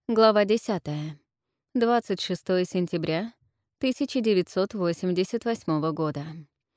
Глава 10. 26 сентября 1988 года.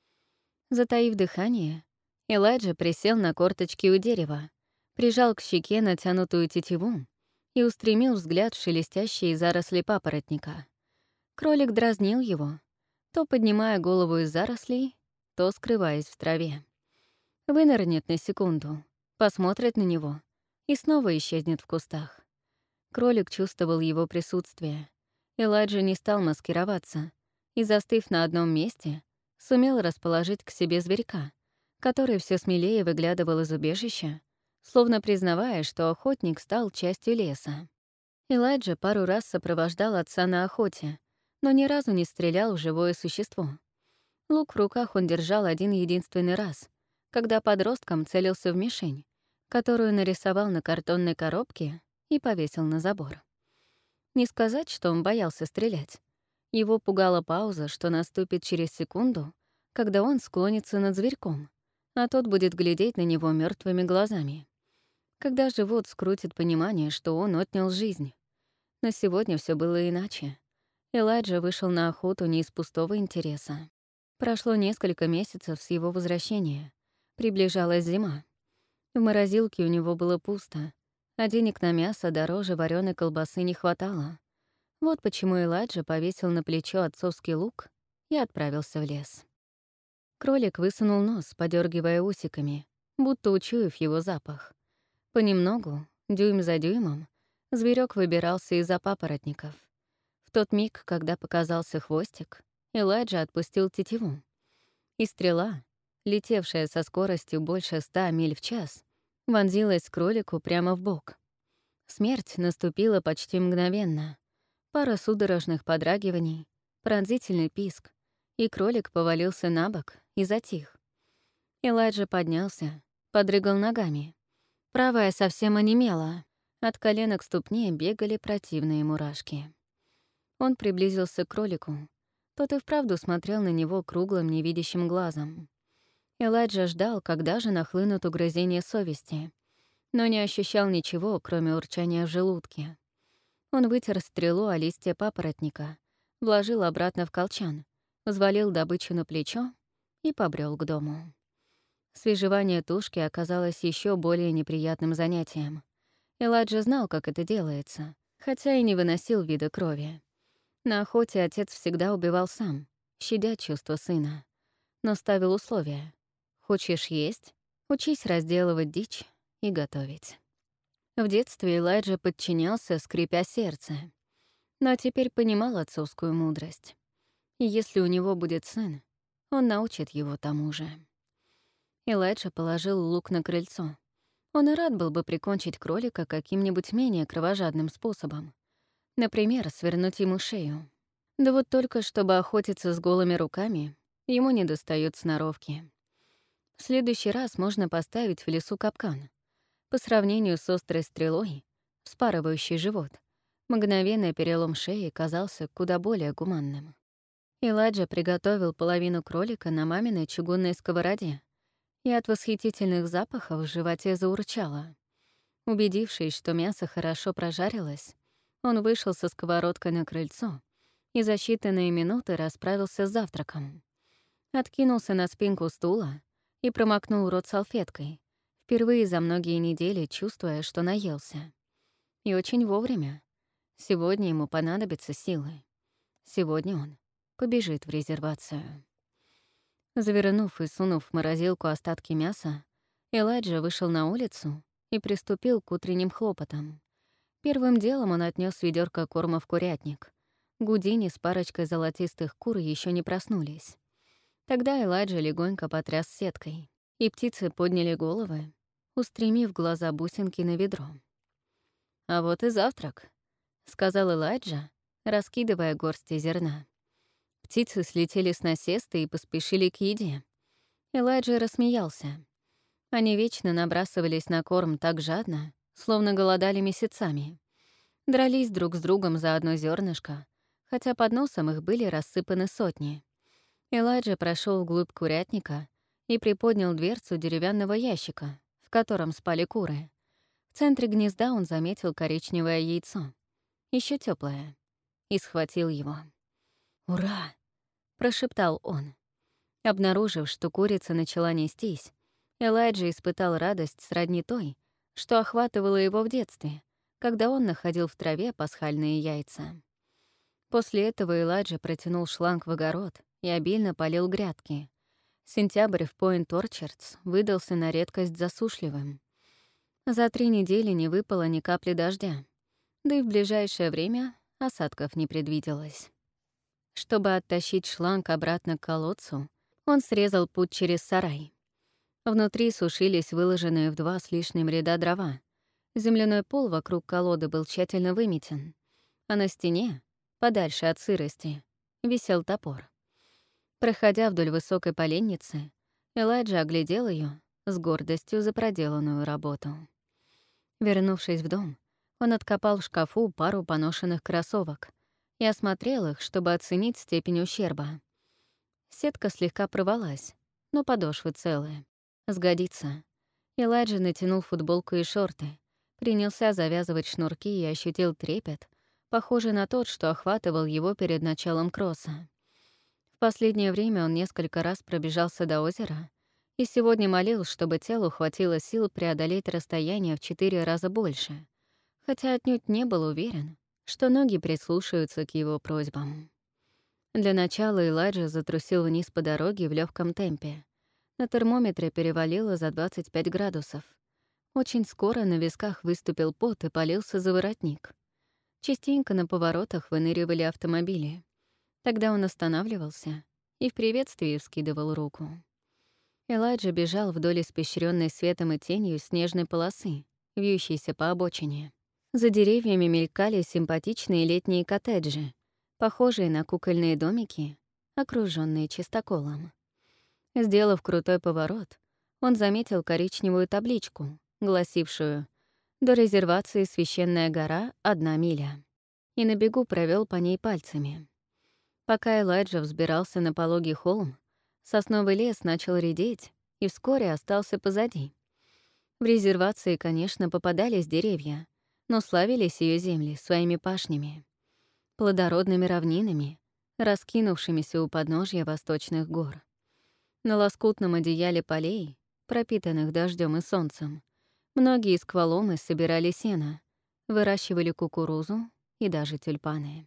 Затаив дыхание, Элайджа присел на корточки у дерева, прижал к щеке натянутую тетиву и устремил взгляд в шелестящие заросли папоротника. Кролик дразнил его, то поднимая голову из зарослей, то скрываясь в траве. Вынырнет на секунду, посмотрит на него и снова исчезнет в кустах. Кролик чувствовал его присутствие. Элайджа не стал маскироваться и, застыв на одном месте, сумел расположить к себе зверька, который все смелее выглядывал из убежища, словно признавая, что охотник стал частью леса. Элайджа пару раз сопровождал отца на охоте, но ни разу не стрелял в живое существо. Лук в руках он держал один-единственный раз, когда подростком целился в мишень, которую нарисовал на картонной коробке и повесил на забор. Не сказать, что он боялся стрелять. Его пугала пауза, что наступит через секунду, когда он склонится над зверьком, а тот будет глядеть на него мертвыми глазами. Когда живот скрутит понимание, что он отнял жизнь. Но сегодня все было иначе. Элайджа вышел на охоту не из пустого интереса. Прошло несколько месяцев с его возвращения. Приближалась зима. В морозилке у него было пусто, а денег на мясо дороже вареной колбасы не хватало. Вот почему Элайджа повесил на плечо отцовский лук и отправился в лес. Кролик высунул нос, подергивая усиками, будто учуяв его запах. Понемногу, дюйм за дюймом, зверек выбирался из-за папоротников. В тот миг, когда показался хвостик, Элайджа отпустил тетиву. И стрела, летевшая со скоростью больше 100 миль в час, вонзилась кролику прямо в бок. Смерть наступила почти мгновенно. Пара судорожных подрагиваний, пронзительный писк, и кролик повалился на бок и затих. Элайджа поднялся, подрыгал ногами. Правая совсем онемела. От колена к ступне бегали противные мурашки. Он приблизился к кролику. Тот и вправду смотрел на него круглым невидящим глазом. Элайджа ждал, когда же нахлынут угрызения совести, но не ощущал ничего, кроме урчания в желудке. Он вытер стрелу о листья папоротника, вложил обратно в колчан, взвалил добычу на плечо и побрел к дому. Свежевание тушки оказалось еще более неприятным занятием. Элайджа знал, как это делается, хотя и не выносил вида крови. На охоте отец всегда убивал сам, щадя чувства сына, но ставил условия. Хочешь есть? Учись разделывать дичь и готовить. В детстве Элайджа подчинялся, скрипя сердце, но теперь понимал отцовскую мудрость. И если у него будет сын, он научит его тому же. Элайджа положил лук на крыльцо. Он и рад был бы прикончить кролика каким-нибудь менее кровожадным способом. Например, свернуть ему шею. Да вот только чтобы охотиться с голыми руками, ему недостаёт сноровки. В следующий раз можно поставить в лесу капкан. По сравнению с острой стрелой, вспарывающей живот, мгновенный перелом шеи казался куда более гуманным. Элайджа приготовил половину кролика на маминой чугунной сковороде, и от восхитительных запахов в животе заурчало. Убедившись, что мясо хорошо прожарилось, он вышел со сковородкой на крыльцо и за считанные минуты расправился с завтраком. Откинулся на спинку стула и промокнул рот салфеткой, впервые за многие недели чувствуя, что наелся. И очень вовремя. Сегодня ему понадобятся силы. Сегодня он побежит в резервацию. Завернув и сунув в морозилку остатки мяса, Элайджа вышел на улицу и приступил к утренним хлопотам. Первым делом он отнес ведерко корма в курятник. Гудини с парочкой золотистых кур еще не проснулись. Тогда Элайджа легонько потряс сеткой, и птицы подняли головы, устремив глаза бусинки на ведро. «А вот и завтрак», — сказал Элайджа, раскидывая горсти зерна. Птицы слетели с насеста и поспешили к еде. Элайджа рассмеялся. Они вечно набрасывались на корм так жадно, словно голодали месяцами. Дрались друг с другом за одно зернышко, хотя под носом их были рассыпаны сотни. Элайджа прошел вглубь курятника и приподнял дверцу деревянного ящика, в котором спали куры. В центре гнезда он заметил коричневое яйцо. еще теплое, и схватил его. «Ура!» — прошептал он. Обнаружив, что курица начала нестись, Элайджа испытал радость сродни той, что охватывала его в детстве, когда он находил в траве пасхальные яйца. После этого Элайджа протянул шланг в огород и обильно полил грядки. Сентябрь в Пойнт-Орчардс выдался на редкость засушливым. За 3 недели не выпало ни капли дождя, да и в ближайшее время осадков не предвиделось. Чтобы оттащить шланг обратно к колодцу, он срезал путь через сарай. Внутри сушились выложенные в 2 с лишним ряда дрова. Земляной пол вокруг колоды был тщательно выметен, а на стене, подальше от сырости, висел топор. Проходя вдоль высокой поленницы, Элайджа оглядел ее с гордостью за проделанную работу. Вернувшись в дом, он откопал в шкафу пару поношенных кроссовок и осмотрел их, чтобы оценить степень ущерба. Сетка слегка порвалась, но подошвы целые. Сгодится. Элайджа натянул футболку и шорты, принялся завязывать шнурки и ощутил трепет, похожий на тот, что охватывал его перед началом кросса. В последнее время он несколько раз пробежался до озера и сегодня молил, чтобы телу хватило сил преодолеть расстояние в 4 раза больше, хотя отнюдь не был уверен, что ноги прислушаются к его просьбам. Для начала Элайджа затрусил вниз по дороге в легком темпе. На термометре перевалило за 25 градусов. Очень скоро на висках выступил пот и полился за воротник. Частенько на поворотах выныривали автомобили. Тогда он останавливался и в приветствии вскидывал руку. Элайджа бежал вдоль испещренной светом и тенью снежной полосы, вьющейся по обочине. За деревьями мелькали симпатичные летние коттеджи, похожие на кукольные домики, окруженные чистоколом. Сделав крутой поворот, он заметил коричневую табличку, гласившую «До резервации Священная гора — 1 миля», и на бегу провел по ней пальцами. Пока Элайджа взбирался на пологий холм, сосновый лес начал редеть и вскоре остался позади. В резервации, конечно, попадались деревья, но славились ее земли своими пашнями, плодородными равнинами, раскинувшимися у подножья восточных гор. На лоскутном одеяле полей, пропитанных дождем и солнцем, многие скваломы собирали сено, выращивали кукурузу и даже тюльпаны.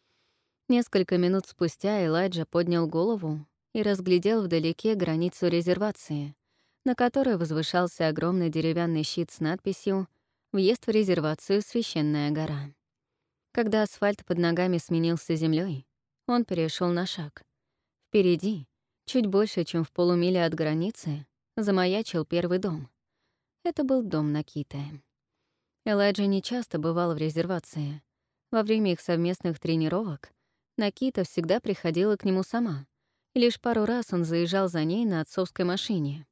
Несколько минут спустя Элайджа поднял голову и разглядел вдалеке границу резервации, на которой возвышался огромный деревянный щит с надписью «Въезд в резервацию Священная гора». Когда асфальт под ногами сменился землей, он перешел на шаг. Впереди, чуть больше, чем в полумиле от границы, замаячил первый дом. Это был дом Накиты. Элайджа нечасто бывал в резервации. Во время их совместных тренировок Накита всегда приходила к нему сама, и лишь пару раз он заезжал за ней на отцовской машине.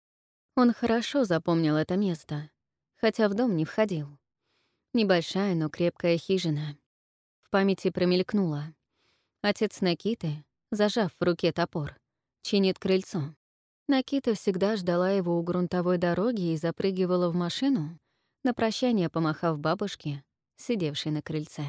Он хорошо запомнил это место, хотя в дом не входил. Небольшая, но крепкая хижина. В памяти промелькнуло. Отец Накиты, зажав в руке топор, чинит крыльцо. Накита всегда ждала его у грунтовой дороги и запрыгивала в машину, на прощание помахав бабушке, сидевшей на крыльце.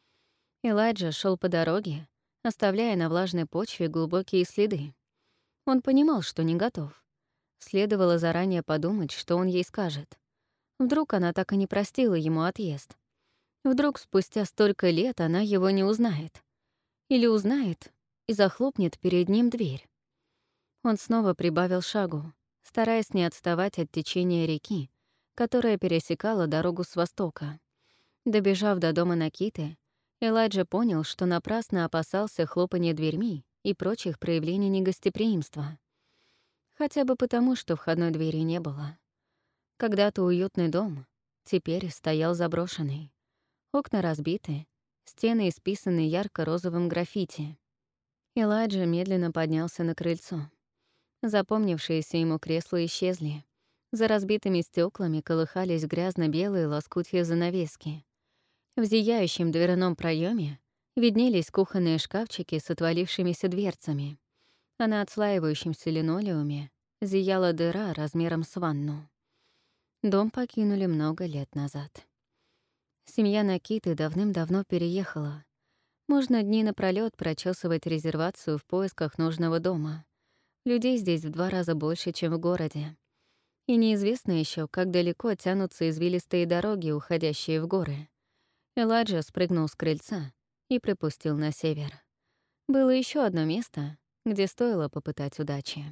Элайджа шел по дороге, оставляя на влажной почве глубокие следы. Он понимал, что не готов. Следовало заранее подумать, что он ей скажет. Вдруг она так и не простила ему отъезд. Вдруг спустя столько лет она его не узнает. Или узнает и захлопнет перед ним дверь. Он снова прибавил шагу, стараясь не отставать от течения реки, которая пересекала дорогу с востока. Добежав до дома Накиты, Элайджа понял, что напрасно опасался хлопания дверьми и прочих проявлений негостеприимства. Хотя бы потому, что входной двери не было. Когда-то уютный дом теперь стоял заброшенный. Окна разбиты, стены исписаны ярко-розовым граффити. Элайджа медленно поднялся на крыльцо. Запомнившиеся ему кресла исчезли. За разбитыми стеклами колыхались грязно-белые лоскутья занавески. В зияющем дверном проеме виднелись кухонные шкафчики с отвалившимися дверцами, а на отслаивающемся линолеуме зияла дыра размером с ванну. Дом покинули много лет назад. Семья Накиты давным-давно переехала. Можно дни напролёт прочесывать резервацию в поисках нужного дома. Людей здесь в 2 раза больше, чем в городе. И неизвестно еще, как далеко тянутся извилистые дороги, уходящие в горы. Элайджа спрыгнул с крыльца и припустил на север. Было еще одно место, где стоило попытать удачи.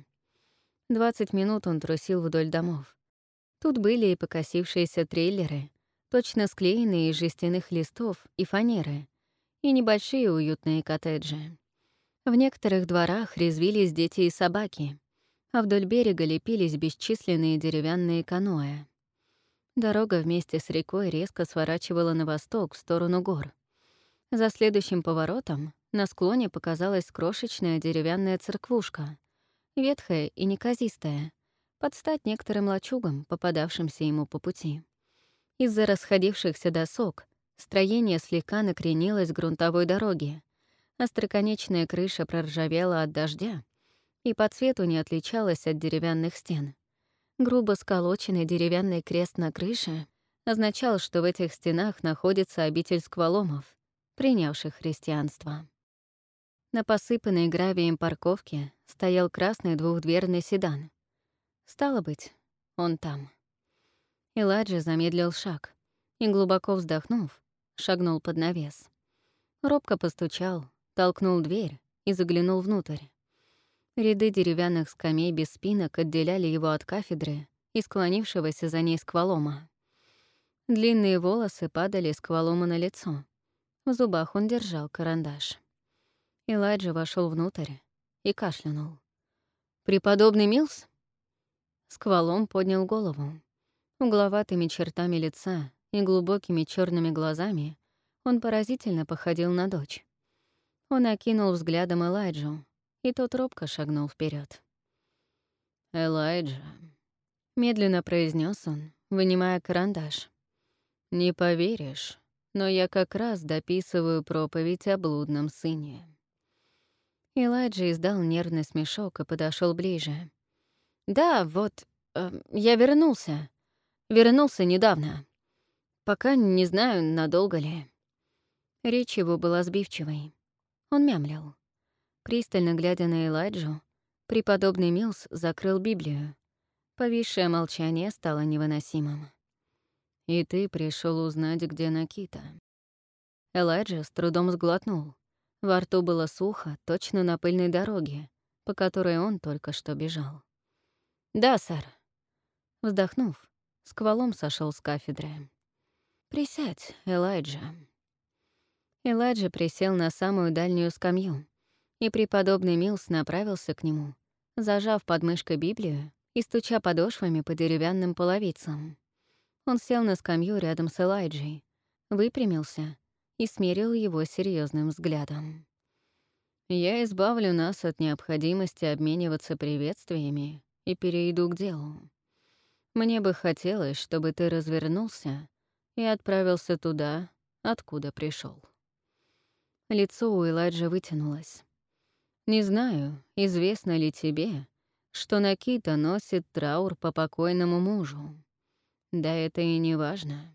20 минут он трусил вдоль домов. Тут были и покосившиеся трейлеры, точно склеенные из жестяных листов и фанеры, и небольшие уютные коттеджи. В некоторых дворах резвились дети и собаки, а вдоль берега лепились бесчисленные деревянные каноэ. Дорога вместе с рекой резко сворачивала на восток, в сторону гор. За следующим поворотом на склоне показалась крошечная деревянная церквушка, ветхая и неказистая, под стать некоторым лачугам, попадавшимся ему по пути. Из-за расходившихся досок строение слегка накренилось к грунтовой дороге, остроконечная крыша проржавела от дождя и по цвету не отличалась от деревянных стен. Грубо сколоченный деревянный крест на крыше означал, что в этих стенах находится обитель скваломов, принявших христианство. На посыпанной гравием парковке стоял красный двухдверный седан. Стало быть, он там. Элайджа замедлил шаг и, глубоко вздохнув, шагнул под навес. Робко постучал, толкнул дверь и заглянул внутрь. Ряды деревянных скамей без спинок отделяли его от кафедры и склонившегося за ней сквалома. Длинные волосы падали сквалома на лицо. В зубах он держал карандаш. Элайджа вошел внутрь и кашлянул. «Преподобный Милс?» Сквалом поднял голову. Угловатыми чертами лица и глубокими черными глазами он поразительно походил на дочь. Он окинул взглядом Элайджу, и тот робко шагнул вперед. «Элайджа», — медленно произнес он, вынимая карандаш. «Не поверишь, но я как раз дописываю проповедь о блудном сыне». Элайджа издал нервный смешок и подошел ближе. «Да, вот, я вернулся. Вернулся недавно. Пока не знаю, надолго ли». Речь его была сбивчивой. Он мямлил. Пристально глядя на Элайджу, преподобный Милс закрыл Библию. Повисшее молчание стало невыносимым. «И ты пришел узнать, где Накита?» Элайджа с трудом сглотнул. Во рту было сухо, точно на пыльной дороге, по которой он только что бежал. «Да, сэр». Вздохнув, сквалом сошел с кафедры. «Присядь, Элайджа». Элайджа присел на самую дальнюю скамью, и преподобный Милс направился к нему, зажав под мышкой Библию и стуча подошвами по деревянным половицам. Он сел на скамью рядом с Элайджей, выпрямился и смерил его серьезным взглядом. «Я избавлю нас от необходимости обмениваться приветствиями и перейду к делу. Мне бы хотелось, чтобы ты развернулся и отправился туда, откуда пришел». Лицо у Элайджа вытянулось. «Не знаю, известно ли тебе, что Накита носит траур по покойному мужу. Да это и не важно.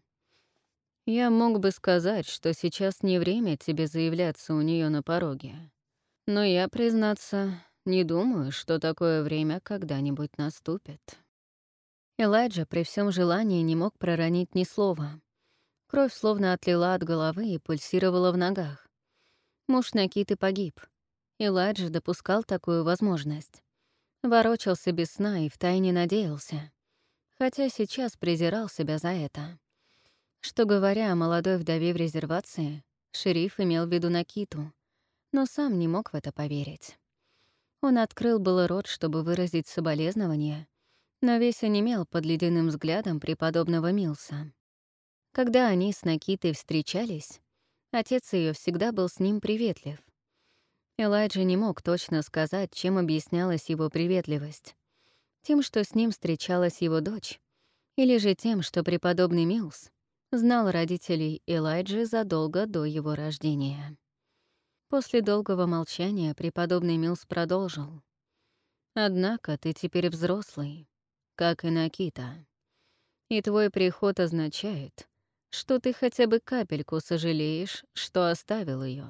Я мог бы сказать, что сейчас не время тебе заявляться у нее на пороге. Но я, признаться, не думаю, что такое время когда-нибудь наступит». Элайджа при всем желании не мог проронить ни слова. Кровь словно отлила от головы и пульсировала в ногах. Муж Накиты погиб. Элайджа допускал такую возможность. Ворочался без сна и втайне надеялся. Хотя сейчас презирал себя за это. Что говоря о молодой вдове в резервации, шериф имел в виду Накиту, но сам не мог в это поверить. Он открыл было рот, чтобы выразить соболезнование, но весь онемел под ледяным взглядом преподобного Милса. Когда они с Накитой встречались, отец ее всегда был с ним приветлив. Элайджа не мог точно сказать, чем объяснялась его приветливость. Тем, что с ним встречалась его дочь, или же тем, что преподобный Милс знал родителей Элайджи задолго до его рождения. После долгого молчания преподобный Милс продолжил. «Однако ты теперь взрослый, как и Накита. И твой приход означает, что ты хотя бы капельку сожалеешь, что оставил ее.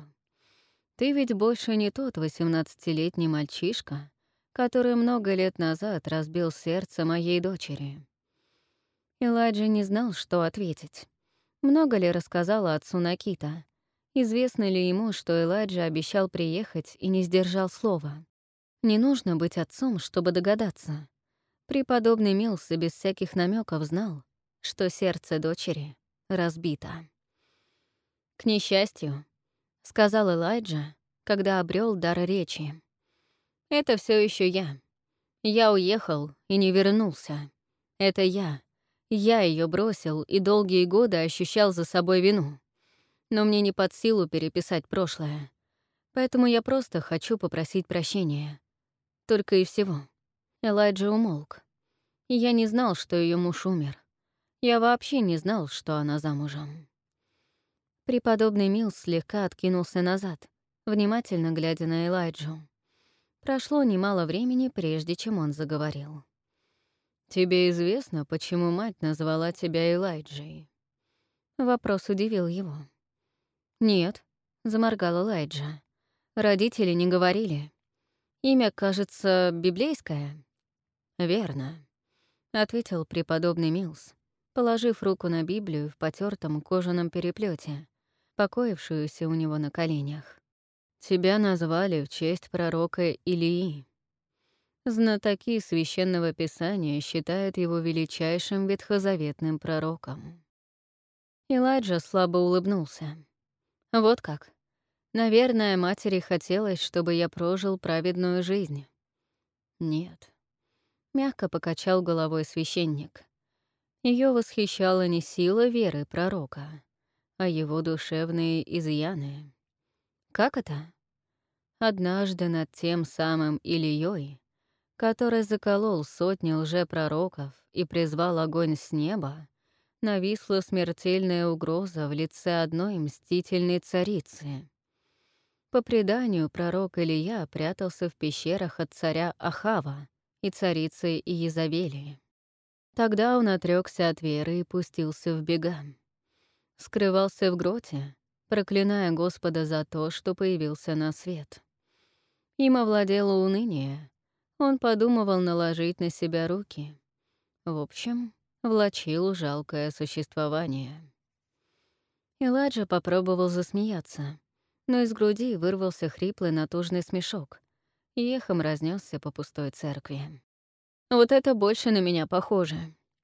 Ты ведь больше не тот 18-летний мальчишка, который много лет назад разбил сердце моей дочери». Элайджа не знал, что ответить. Много ли рассказала отцу Накита? Известно ли ему, что Элайджа обещал приехать и не сдержал слова? Не нужно быть отцом, чтобы догадаться. Преподобный Милс без всяких намеков знал, что сердце дочери разбито. «К несчастью», — сказал Элайджа, когда обрел дар речи, — «это все еще я. Я уехал и не вернулся. Это я. Я ее бросил и долгие годы ощущал за собой вину. Но мне не под силу переписать прошлое. Поэтому я просто хочу попросить прощения. Только и всего». Элайджа умолк. Я не знал, что ее муж умер. Я вообще не знал, что она замужем. Преподобный Милс слегка откинулся назад, внимательно глядя на Элайджу. Прошло немало времени, прежде чем он заговорил. «Тебе известно, почему мать назвала тебя Элайджей?» Вопрос удивил его. «Нет», — заморгал Элайджа. «Родители не говорили. Имя, кажется, библейское?» «Верно», — ответил преподобный Милс, положив руку на Библию в потертом кожаном переплете, покоившуюся у него на коленях. «Тебя назвали в честь пророка Илии. Знатоки Священного Писания считают его величайшим ветхозаветным пророком». Элайджа слабо улыбнулся. «Вот как. Наверное, матери хотелось, чтобы я прожил праведную жизнь». «Нет», — мягко покачал головой священник. Ее восхищала не сила веры пророка, а его душевные изъяны. Как это? Однажды над тем самым Илией, который заколол сотни лжепророков и призвал огонь с неба, нависла смертельная угроза в лице одной мстительной царицы. По преданию, пророк Илия прятался в пещерах от царя Ахава и царицы Иезавели. Тогда он отрёкся от веры и пустился в бега. Скрывался в гроте, проклиная Господа за то, что появился на свет. Им овладело уныние. Он подумывал наложить на себя руки. В общем, влачил жалкое существование. Элайджа попробовал засмеяться, но из груди вырвался хриплый натужный смешок и эхом разнесся по пустой церкви. «Вот это больше на меня похоже».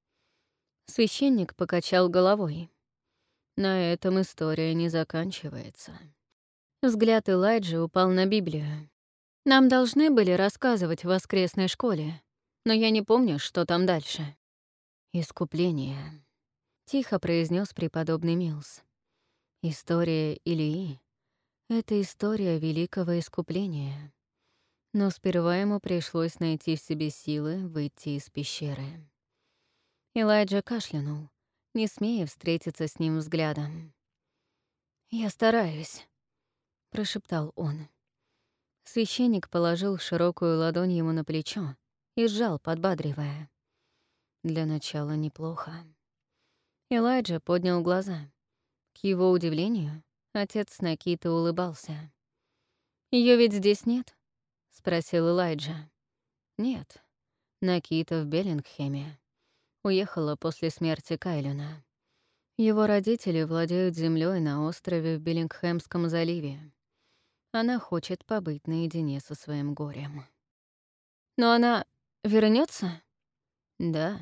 Священник покачал головой. На этом история не заканчивается. Взгляд Элайджи упал на Библию. «Нам должны были рассказывать в воскресной школе, но я не помню, что там дальше». «Искупление», — тихо произнес преподобный Милс. «История Илии — это история великого искупления. Но сперва ему пришлось найти в себе силы выйти из пещеры». Элайджа кашлянул, не смея встретиться с ним взглядом. «Я стараюсь», — прошептал он. Священник положил широкую ладонь ему на плечо и сжал, подбадривая. «Для начала неплохо». Элайджа поднял глаза. К его удивлению, отец Накита улыбался. Ее ведь здесь нет?» — спросил Элайджа. «Нет. Накита в Беллингхеме. Уехала после смерти Кайлюна. Его родители владеют землей на острове в Беллингхемском заливе. Она хочет побыть наедине со своим горем». «Но она вернется? «Да»,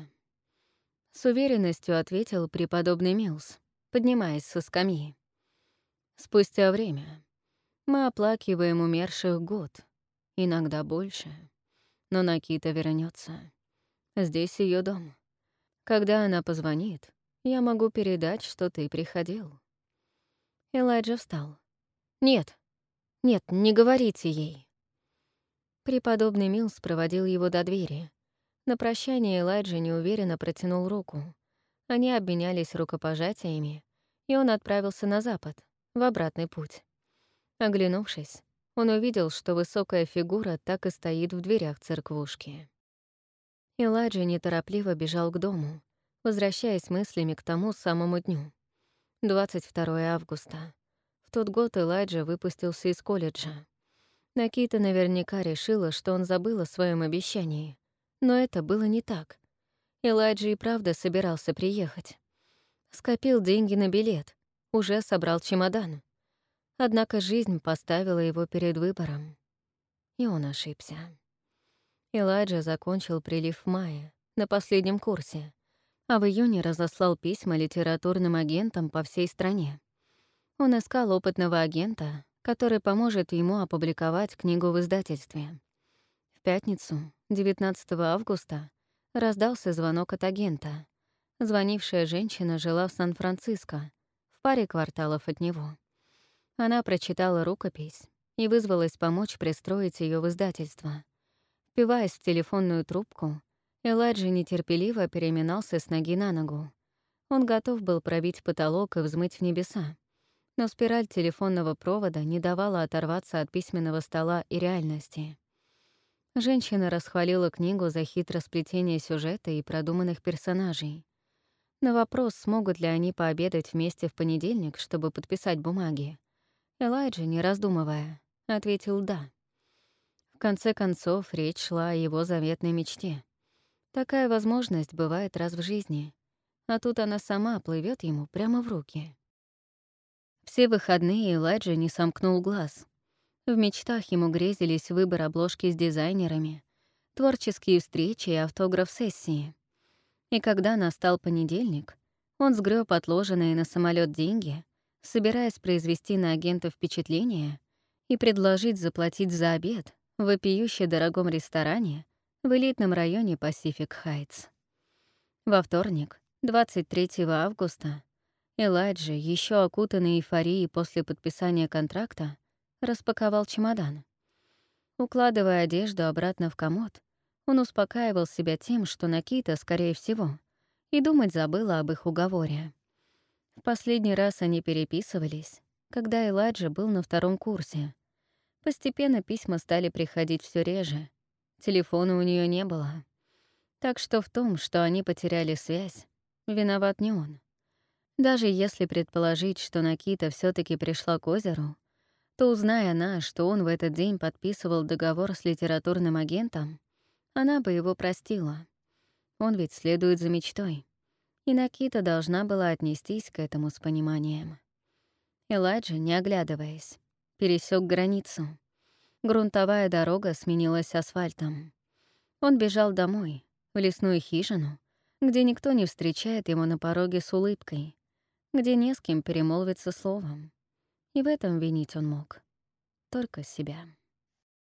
— с уверенностью ответил преподобный Милс, поднимаясь со скамьи. «Спустя время. Мы оплакиваем умерших год, иногда больше. Но Накита вернется. Здесь ее дом. Когда она позвонит, я могу передать, что ты приходил». Элайджа встал. «Нет, нет, не говорите ей». Преподобный Милс проводил его до двери. На прощание Элайджа неуверенно протянул руку. Они обменялись рукопожатиями, и он отправился на запад, в обратный путь. Оглянувшись, он увидел, что высокая фигура так и стоит в дверях церквушки. Элайджа неторопливо бежал к дому, возвращаясь мыслями к тому самому дню. 22 августа. В тот год Элайджа выпустился из колледжа. Накита наверняка решила, что он забыл о своем обещании. Но это было не так. Элайджа и правда собирался приехать. Скопил деньги на билет, уже собрал чемодан. Однако жизнь поставила его перед выбором. И он ошибся. Элайджа закончил прилив в мае, на последнем курсе, а в июне разослал письма литературным агентам по всей стране. Он искал опытного агента, который поможет ему опубликовать книгу в издательстве. В пятницу, 19 августа, раздался звонок от агента. Звонившая женщина жила в Сан-Франциско, в паре кварталов от него. Она прочитала рукопись и вызвалась помочь пристроить ее в издательство. Впиваясь в телефонную трубку, Элайджа нетерпеливо переминался с ноги на ногу. Он готов был пробить потолок и взмыть в небеса. Но спираль телефонного провода не давала оторваться от письменного стола и реальности. Женщина расхвалила книгу за хитросплетение сюжета и продуманных персонажей. На вопрос, смогут ли они пообедать вместе в понедельник, чтобы подписать бумаги, Элайджа, не раздумывая, ответил «да». В конце концов, речь шла о его заветной мечте. Такая возможность бывает раз в жизни, а тут она сама плывет ему прямо в руки. Все выходные Элайджа не сомкнул глаз. В мечтах ему грезились выбор обложки с дизайнерами, творческие встречи и автограф-сессии. И когда настал понедельник, он сгреб отложенные на самолет деньги, собираясь произвести на агента впечатление и предложить заплатить за обед в вопиюще дорогом ресторане в элитном районе Pacific Heights. Во вторник, 23 августа, Элайджа, еще окутанный эйфорией после подписания контракта, распаковал чемодан. Укладывая одежду обратно в комод, он успокаивал себя тем, что Накита, скорее всего, и думать забыла об их уговоре. В последний раз они переписывались, когда Элайджа был на 2-м курсе. Постепенно письма стали приходить все реже. Телефона у нее не было. Так что в том, что они потеряли связь, виноват не он. Даже если предположить, что Накита все таки пришла к озеру, то, узная она, что он в этот день подписывал договор с литературным агентом, она бы его простила. Он ведь следует за мечтой. И Накита должна была отнестись к этому с пониманием. Элайджа, не оглядываясь, пересек границу. Грунтовая дорога сменилась асфальтом. Он бежал домой, в лесную хижину, где никто не встречает его на пороге с улыбкой, где не с кем перемолвиться словом. И в этом винить он мог только себя.